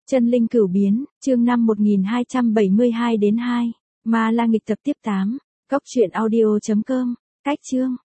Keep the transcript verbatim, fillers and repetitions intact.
Chân linh cửu biến, chương năm một nghìn hai trăm bảy mươi hai đến hai. Ma La nghịch tập tiếp tám. Cốc truyện audio chấm com. Cách chương.